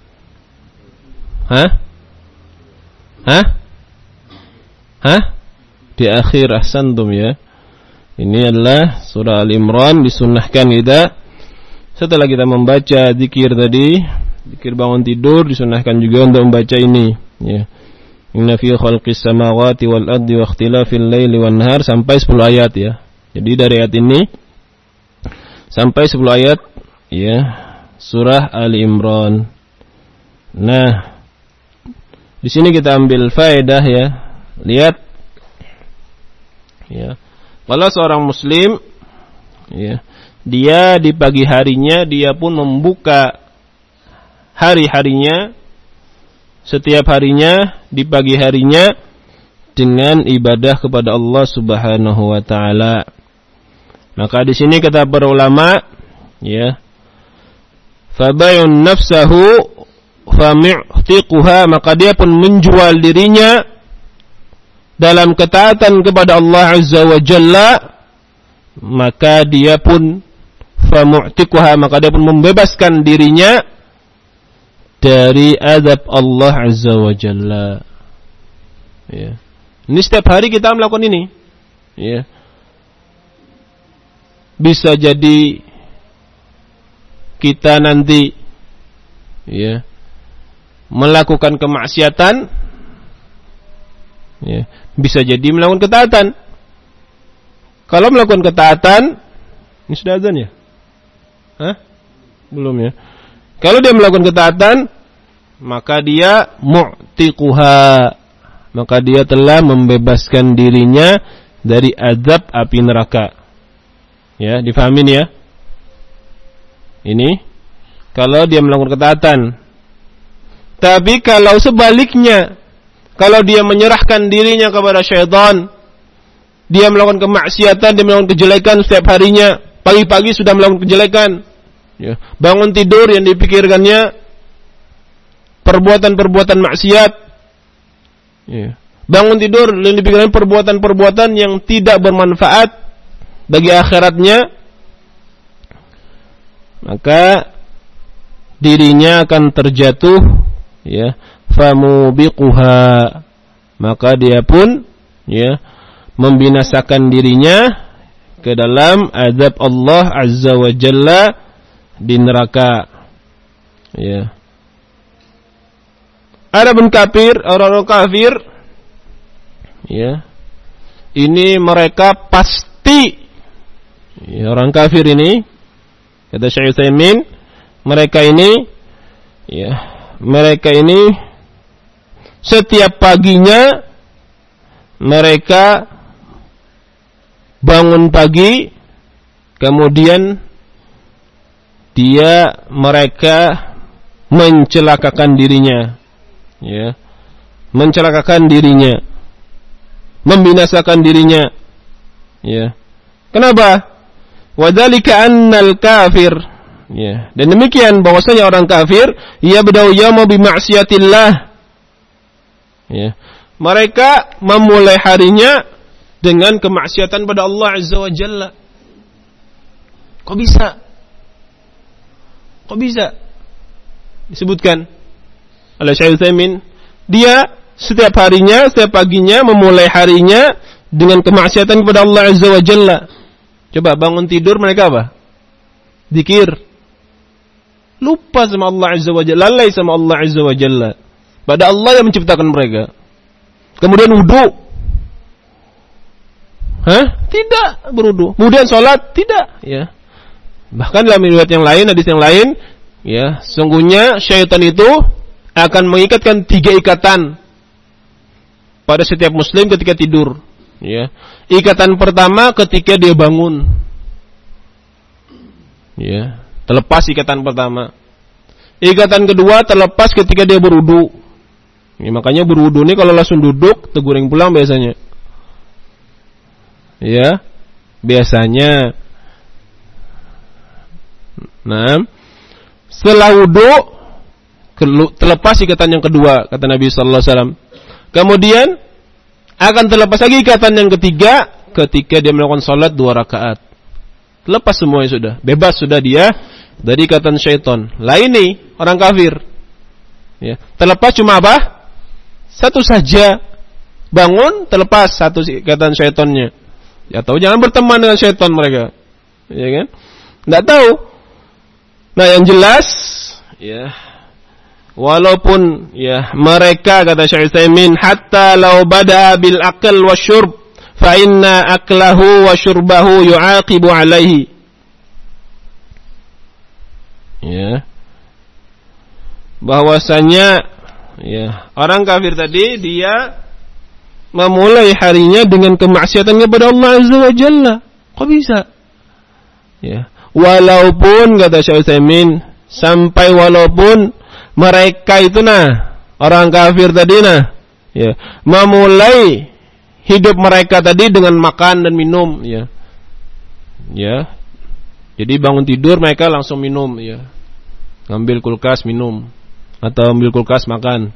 Hah? Hah? Hah? Di akhir, ahsantum, ya. Ini adalah surah Al-Imran, disunnahkan kita setelah kita membaca zikir tadi, zikir bangun tidur, disunnahkan juga untuk membaca ini, ya. Inna fi khalqis samawati wal ardi wa ikhtilafil laili wan nahar sampai sepuluh ayat, ya. Jadi dari ayat ini sampai sepuluh ayat, ya, surah Ali Imran. Nah, di sini kita ambil faedah, ya. Lihat, ya. Kalau seorang muslim, ya, dia di pagi harinya dia pun membuka hari-harinya, setiap harinya di pagi harinya dengan ibadah kepada Allah Subhanahu wa taala. Maka di sini kata para ulama, ya, fabayun nafsahu fami'tiquha, maka dia pun menjual dirinya dalam ketaatan kepada Allah Azza wa Jalla, maka dia pun famu'tiquha, maka dia pun membebaskan dirinya dari azab Allah Azza wa Jalla. Ya. Ini setiap hari kita melakukan ini. Ya. Bisa jadi kita nanti ya melakukan kemaksiatan, ya, bisa jadi melakukan ketaatan. Kalau melakukan ketaatan, ini sudah azan ya? Hah? Belum ya? Kalau dia melakukan ketaatan, maka dia mu'tiquha, maka dia telah membebaskan dirinya dari azab api neraka. Ya, difahamin ya? Ini kalau dia melakukan ketaatan. Tapi kalau sebaliknya, kalau dia menyerahkan dirinya kepada syaitan, dia melakukan kemaksiatan, dia melakukan kejelekan setiap harinya, pagi-pagi sudah melakukan kejelekan, ya. Bangun tidur yang dipikirkannya perbuatan-perbuatan maksiat, ya. Bangun tidur yang dipikirkan perbuatan-perbuatan yang tidak bermanfaat bagi akhiratnya, maka dirinya akan terjatuh, ya, famubiquha, maka dia pun, ya, membinasakan dirinya ke dalam azab Allah Azza wa Jalla di neraka. Ya. Adapun kafir, orang-orang kafir, ya, ini mereka pasti, ya, orang kafir ini, kata Syekh Utsaimin, mereka ini, ya, mereka ini setiap paginya mereka bangun pagi, kemudian dia mereka mencelakakan dirinya, ya, mencelakakan dirinya, membinasakan dirinya, ya. Kenapa? Wadzalika annal kafir, ya. Dan demikian bahwasanya orang kafir, ia bidau yauma bi ma'siyatillah, ya. Mereka memulai harinya dengan kemaksiatan pada Allah Azza wa Jalla. Kok bisa? Kok bisa? Disebutkan oleh Syekh Utsaimin, dia setiap harinya, setiap paginya memulai harinya dengan kemaksiatan kepada Allah Azza wa Jalla. Coba bangun tidur mereka apa? Zikir. Lupa sama Allah Azza wa Jalla, lalai sama Allah Azza wa Jalla. Pada Allah yang menciptakan mereka. Kemudian wudu. Hah? Tidak berwudu. Kemudian sholat? Tidak. Ya. Bahkan dalam riwayat yang lain, hadis yang lain, ya, sungguhnya syaitan itu akan mengikatkan tiga ikatan pada setiap muslim ketika tidur. Ya. Ikatan pertama ketika dia bangun. Ya. Terlepas ikatan pertama. Ikatan kedua terlepas ketika dia berwudu. Ya, makanya berwudu ini kalau langsung duduk, teguring pulang biasanya. Ya, biasanya. Nah, setelah wudu terlepas ikatan yang kedua, kata Nabi sallallahu alaihi wasallam. Kemudian akan terlepas lagi ikatan yang ketiga ketika dia melakukan salat dua rakaat. Lepas semuanya sudah, bebas sudah dia dari ikatan syaitan. Lain nih orang kafir. Ya, terlepas cuma apa? Satu saja, bangun terlepas satu ikatan syaitannya. Ya tahu jangan berteman dengan syaitan mereka. Ya kan? Enggak tahu. Nah, yang jelas, ya, walaupun, ya, mereka, kata Syekh Utsaimin, hatta law bada bil akal wasyurb fa inna aklahu wa syurbahu yu'aqibu alaihi. Ya. Bahwasanya, ya, orang kafir tadi dia memulai harinya dengan kemaksiatan kepada Allah Azza wa Jalla. Kok bisa? Ya. Walaupun, kata Syekh Utsaimin, sampai walaupun mereka itu nah, orang kafir tadi nah, ya, memulai hidup mereka tadi dengan makan dan minum, ya. Ya. Jadi bangun tidur mereka langsung minum, ya. ngambil kulkas minum atau ambil kulkas makan.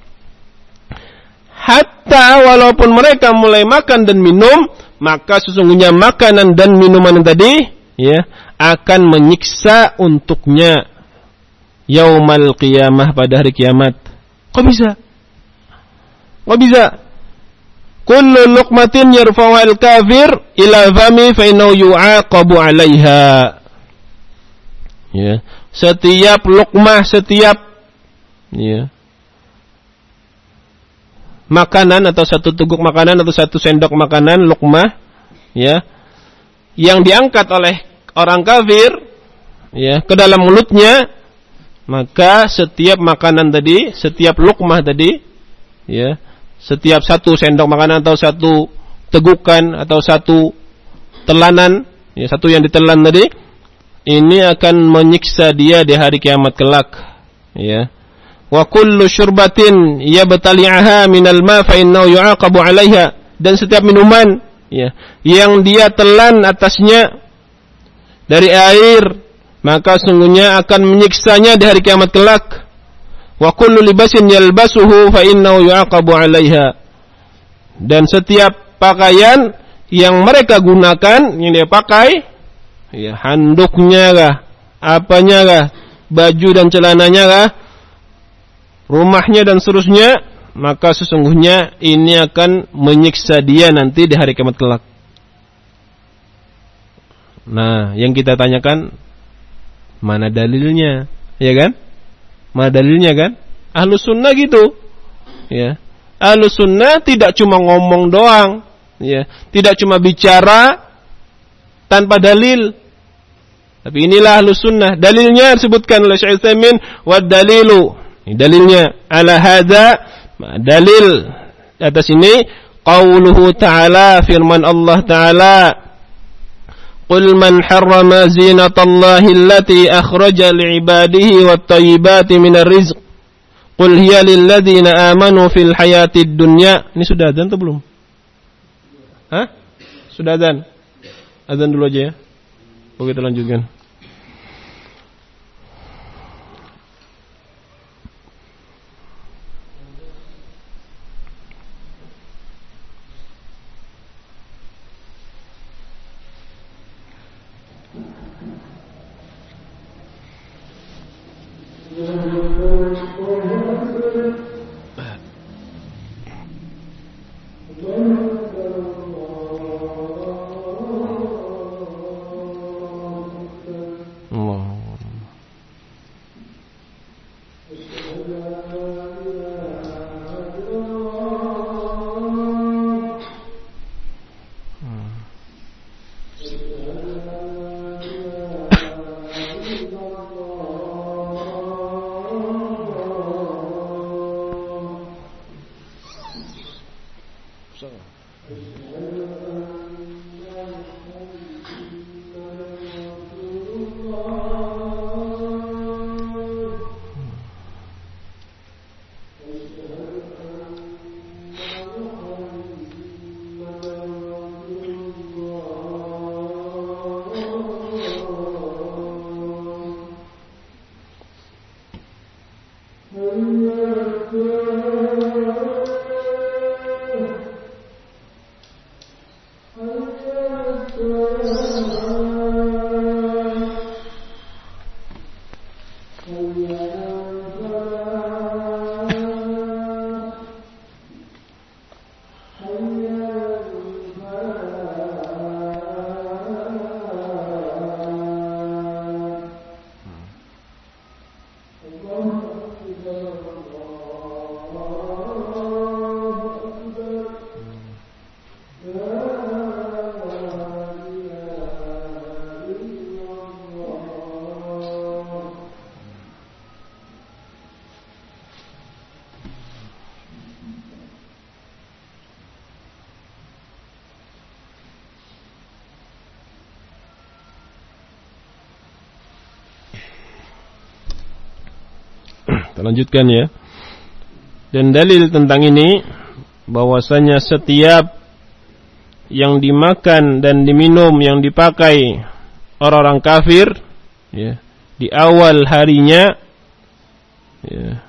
Hatta walaupun mereka mulai makan dan minum, maka sesungguhnya makanan dan minuman tadi ya akan menyiksa untuknya yaumal qiyamah, pada hari kiamat. Kok bisa? Kok bisa? Kullu luqmatin yarfa'uha al-kafir ila fami fa innahu yu'aqabu 'alaiha. Ya, setiap luqmah, setiap ya makanan atau satu teguk makanan atau satu sendok makanan luqmah ya yang diangkat oleh orang kafir ya ke dalam mulutnya, maka setiap makanan tadi, setiap luqmah tadi ya, setiap satu sendok makanan atau satu tegukan atau satu telanan ya, satu yang ditelan tadi, ini akan menyiksa dia di hari kiamat kelak ya. Wa kullu syurbatin yabtali'aha minal ma fa innahu yu'aqabu 'alaiha, dan setiap minuman ya yang dia telan atasnya dari air, maka sungguhnya akan menyiksanya di hari kiamat kelak. Wa kullu libasin yalbasuhu fa innahu yu'aqabu 'alaiha, dan setiap pakaian yang mereka gunakan, yang dia pakai ya, handuknya kah, apanya kah, baju dan celananya kah, rumahnya dan seterusnya, maka sesungguhnya ini akan menyiksa dia nanti di hari kiamat kelak. Nah, yang kita tanyakan, mana dalilnya? Ya kan? Mana dalilnya kan? Ahlus sunnah gitu. Ya. Ahlus sunnah tidak cuma ngomong doang, ya. Tidak cuma bicara tanpa dalil. Tapi inilah ahlus sunnah. Dalilnya disebutkan oleh Syekh Utsaimin, wa dalilu. Ini dalilnya ala hadza, dalil atas ini qauluhu ta'ala, firman Allah Ta'ala, qul man harrama zinatallahi allati akhraja li'ibadihi wat-thayyibati minar rizq qul hiya lil ladzina amanu fil hayatid dunya. Ini sudah azan atau belum? Hah? Sudah azan? Azan dulu aja ya. Oke, kita lanjutkan. Kita lanjutkan ya. Dan dalil tentang ini, bahwasanya setiap yang dimakan dan diminum yang dipakai orang-orang kafir ya, di awal harinya, ya,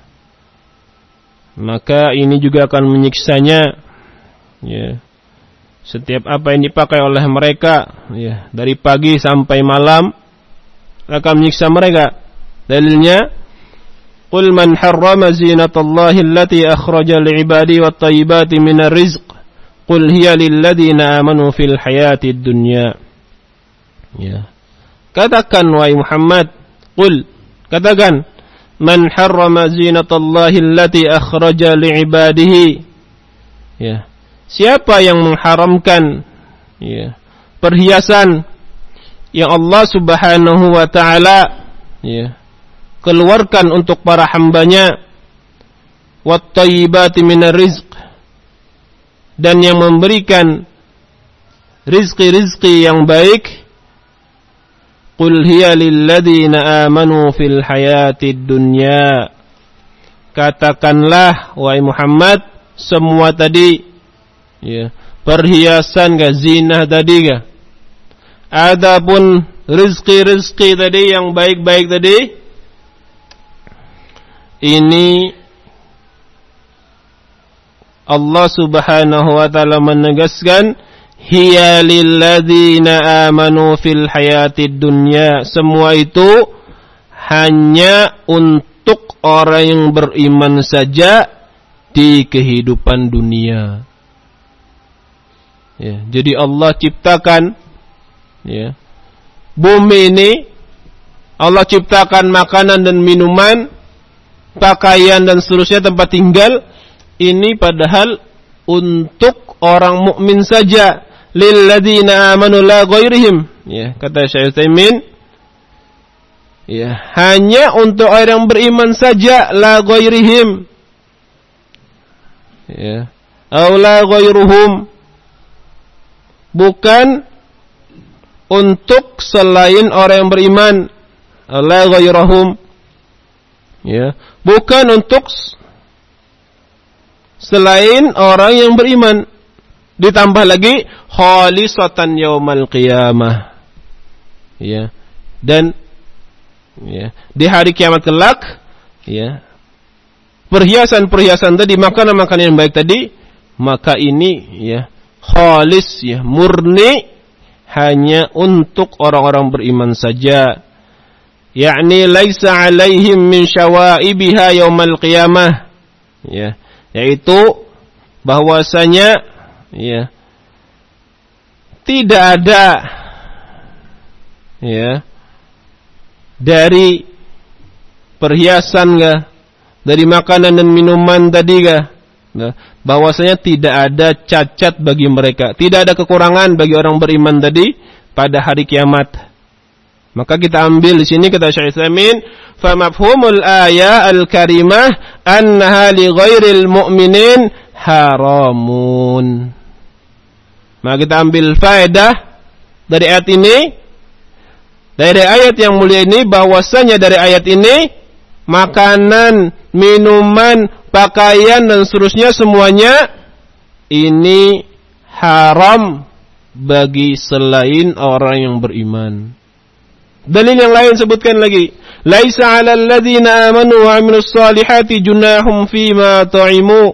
maka ini juga akan menyiksanya, ya. Setiap apa yang dipakai oleh mereka, ya, dari pagi sampai malam akan menyiksa mereka. Dalilnya, qul man harrama zinatallahi allati akhraja li'ibadi wat thayyibati minar rizq qul hiya lil ladzina amanu fil hayatid dunya. Ya. Katakan wahai Muhammad, qul, katakan, man harrama zinatallahi allati akhraja li'ibadihi. Ya. Siapa yang mengharamkan, ya, perhiasan yang Allah Subhanahu wa taala, ya, keluarkan untuk para hambanya, wat thayyibati minar rizq, dan yang memberikan rizki-rizki yang baik, qul hiya lil ladzina amanu fil hayatid dunya. Katakanlah wahai Muhammad, semua tadi, ya, perhiasan ke zina tadi ke, adapun rizki-rizki tadi yang baik-baik tadi, ini Allah Subhanahu wa taala menegaskan, hiya lil ladzina amanu fil hayatid dunya. Semua itu hanya untuk orang yang beriman saja di kehidupan dunia. Ya, jadi Allah ciptakan, ya, bumi ini, Allah ciptakan makanan dan minuman, pakaian dan seterusnya, tempat tinggal, ini padahal untuk orang mukmin saja. Lil ladzina amanu la ghairihim. Ya, kata Syekh Utsaimin, ya, hanya untuk orang yang beriman saja, la ghairihim. Ya, au la ghairuhum. Bukan untuk selain orang yang beriman, la ghairahum. Ya, bukan untuk selain orang yang beriman. Ditambah lagi khalisatan yaumal qiyamah. Ya. Dan, ya, di hari kiamat kelak, ya, perhiasan-perhiasan tadi, makanan-makanan yang baik tadi, maka ini, ya, khalis, ya, murni hanya untuk orang-orang beriman saja. Yakni laisa alaihim min syawaibiha yaumal qiyamah. Ya, yaitu bahwasanya, ya, tidak ada, ya, dari perhiasan kah, dari makanan dan minuman tadi kah, nah, bahwasanya tidak ada cacat bagi mereka, tidak ada kekurangan bagi orang beriman tadi pada hari kiamat. Maka kita ambil di sini kata Syekh Utsaimin, fa mafhumul ayah al-karimah annaha li ghairil mu'minin haramun. Maka kita ambil faedah dari ayat ini, dari ayat yang mulia ini, bahwasanya dari ayat ini makanan, minuman, pakaian dan seterusnya semuanya ini haram bagi selain orang yang beriman. Dalil yang lain sebutkan lagi, laisa 'alal ladzina amanu wa 'amilus solihati junahum fima ta'imu.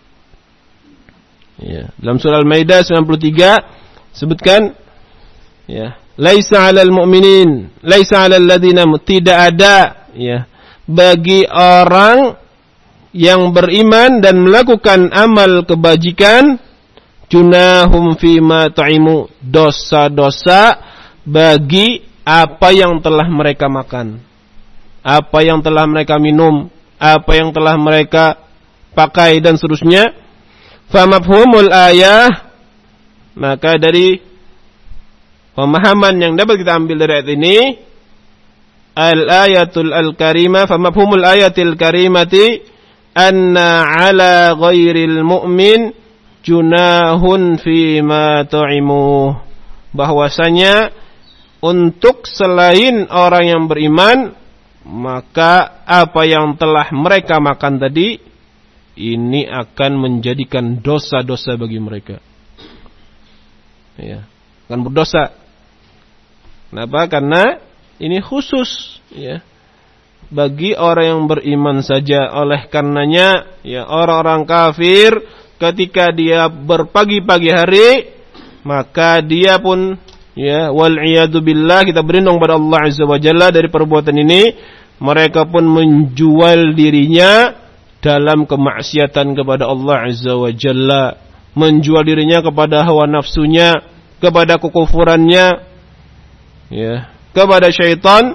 Ya, dalam surah Al-Maidah sembilan puluh tiga sebutkan, ya, laisa 'alal mu'minin, laisa 'alal ladzina, tidak ada, ya, bagi orang yang beriman dan melakukan amal kebajikan, junahum fima ta'imu, dosa-dosa bagi apa yang telah mereka makan, apa yang telah mereka minum, apa yang telah mereka pakai dan seterusnya. Fa mafhumul ayah, maka dari pemahaman yang dapat kita ambil dari ayat ini, al-ayatul al-karimah, fa mafhumul ayatil karimati anna 'ala ghairil mu'min junahun fima ta'imu, bahwasanya untuk selain orang yang beriman, maka apa yang telah mereka makan tadi ini akan menjadikan dosa-dosa bagi mereka. Ya, akan berdosa. Kenapa? Karena ini khusus, ya, bagi orang yang beriman saja. Oleh karenanya ya orang-orang kafir ketika dia berpagi-pagi hari, maka dia pun ya wal iyadu billah, kita berlindung pada Allah Azza wa Jalla dari perbuatan ini, mereka pun menjual dirinya dalam kemaksiatan kepada Allah Azza wa Jalla, menjual dirinya kepada hawa nafsunya, kepada kekufurannya, ya, kepada syaitan,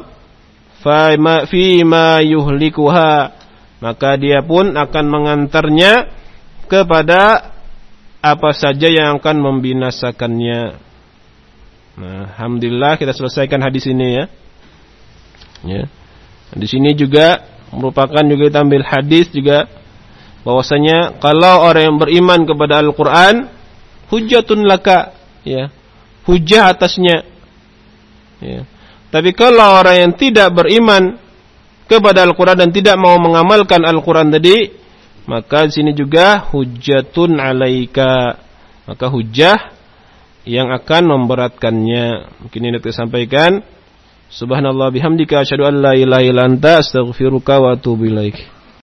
fima yuhlikuha, maka dia pun akan mengantarnya kepada apa saja yang akan membinasakannya. Nah, alhamdulillah kita selesaikan hadis ini ya. Ya. Di sini juga merupakan juga kita ambil hadis juga bahwasanya kalau orang yang beriman kepada Al-Qur'an, hujjatun laka, ya. Hujjah atasnya. Ya. Tapi kalau orang yang tidak beriman kepada Al-Quran dan tidak mau mengamalkan Al-Quran tadi, maka di sini juga hujjatun alaika, maka hujjah yang akan memberatkannya. Mungkin ini kita sampaikan. Subhanallah bihamdika asyhadu an la ilaha illa anta astaghfiruka wa atubu ilaik.